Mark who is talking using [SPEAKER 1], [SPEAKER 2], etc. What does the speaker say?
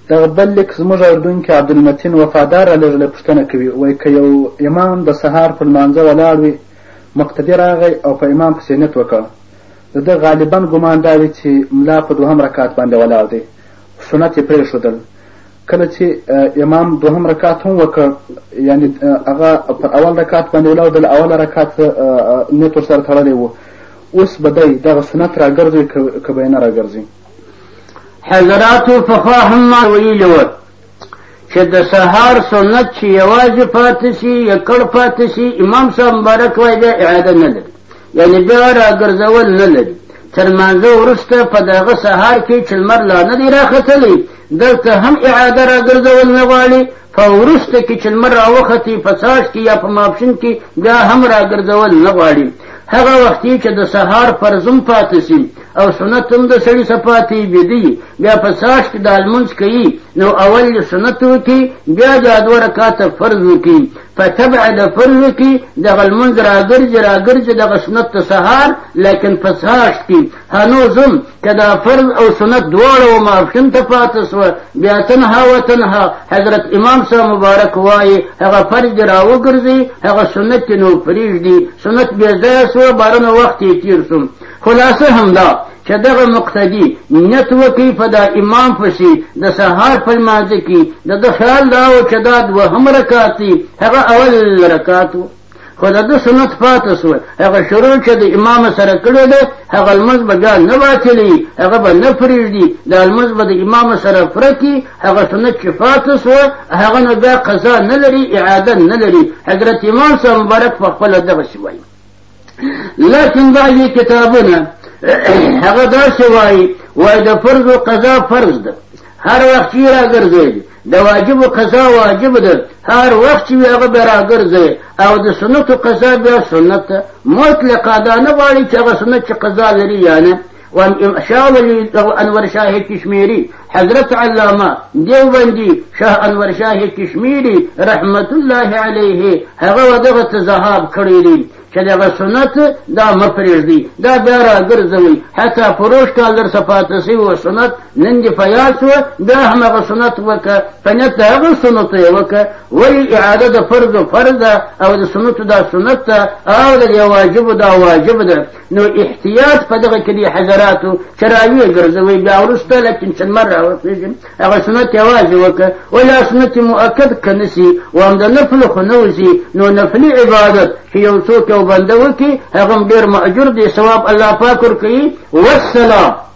[SPEAKER 1] دغه بل لیک زموږ اردوونکي عبدالمتین وفادار رالېږلی پوښتنه کوي، وایي که یو امام د سهار پر لمانځه ولاړ وي، مقتدي راغی او په امام پسې نیت وکړ، د ده غالبا ګمان دا وي چې ملا په دوهم رکعت باندې ولاړ دی، سنت یې پرېښودل. کله چې امام دوهم رکعت هم وکړ، یعنې هغه پر اول رکعت باندې ولاړ، د اوله رکعت نیت ورسره تړلی و، اوس به دی دغه سنت راګرځوي که به یې نه راګرځي؟
[SPEAKER 2] حضراتو پخوا هم ما ویلي وه چې د سهار سنت چې یوازې پاتې شي یا کړ پاتې شي، امام صاحب مبارک وایي بیا اعاده نه لري، یعنې بیا راګرځول نه لري. تر لمانځه وروسته په دغه سهار کې چې لمر لا نه دی راختلی، دلته هم اعاده راګرځول نه غواړي، په وروسته کې چې لمر راوختي په څاښت کې یا په ماپښین کې بیا هم راګرځول نه غواړي. هغه وختي چې د سهار فرض هم پاتې شي او سنت هم د سړي څه پاتې ویده بیا په څاښت کې دا لمونځ کوي، نو اول یې سنت وکړي، بیا دا 2 رکعاته فرض وکړي، په تبع د فرض کې دغه لمونځ راګرځي دغه سنت د سهار، لیکن په څاښت کې هنوز هم که دا فرض او سنت دواړه و ماپښین ته پاتې شوه، بیا تنها و تنها حضرت امام صاحب مبارک وایي هغه فرض دې راوګرځي، هغه سنت دې نو پرېږدي، سنت بې ځایه شوه، بارنه وخت یې تېر شو. خلاصه همدا چې دغه مقتدي نیت وکړي په دا امام پسې د سهار په لمانځه کې، د ده خیال دا و چې دا 2 رکعت دی، هغه اول رکعت و، خو د ده سنت پاتې شوه، هغه شروع چې د امام سره کړی دی، هغه لمونځ به بیا نه باطلوي، هغه به نه پرېږدي، دا لمونځ به د امام سره پوره کړي، هغه سنت چې پاتې شوه هغه نو بیا قضا نه لري، اعاده نه لري. حضرت امام صاحب مبارک په خپله دغسې وایي. لیکن بعضې کتابونه هغه داسې وایي د فرض و قضا فرض ده، هر وخت چې راګرځي، د واجب و قضا واجب ده، هر وخت چې هغه بیا راګرځي، او د سنت و قضا بیا سنت ده، مطلقه دا نه غواړي چې هغه سنت چې قضا لري یا نه. شاه ولی انور شاه کشمیری، حضرت علامه دیوبندی شاه انور شاه کشمیری رحمت الله علیه هغه دغه تذهاب کړی دی چې دغه سنت دا مه پرېږدي، دا بیا راګرځوئ، حتی فروش کال در څه پاتې شوي و سنت نن دې په یاد شوه، بیا هم هغه سنت وکړه، په نیت د هغه سنتو یې وکړه، ولې اعاده د فرضو فرض ده او د سنتو دا سنت ده او د دې واجبو دا واجب ده. نو احتیاط په دغه کې دی حضراتو چې راویې ګرځوئ، بیا وروسته لیکن چې لمر راوخېږي هغه سنت یوازې وکړه، ولا سنت مؤکد که نه شي و هم د نفلو خو نه وځي، نو نفلي عبادت چې یو څوک یو بنده وکړي هغه هم ډېر مأجور دی، ثواب الله پاک ورکوي. والسلام.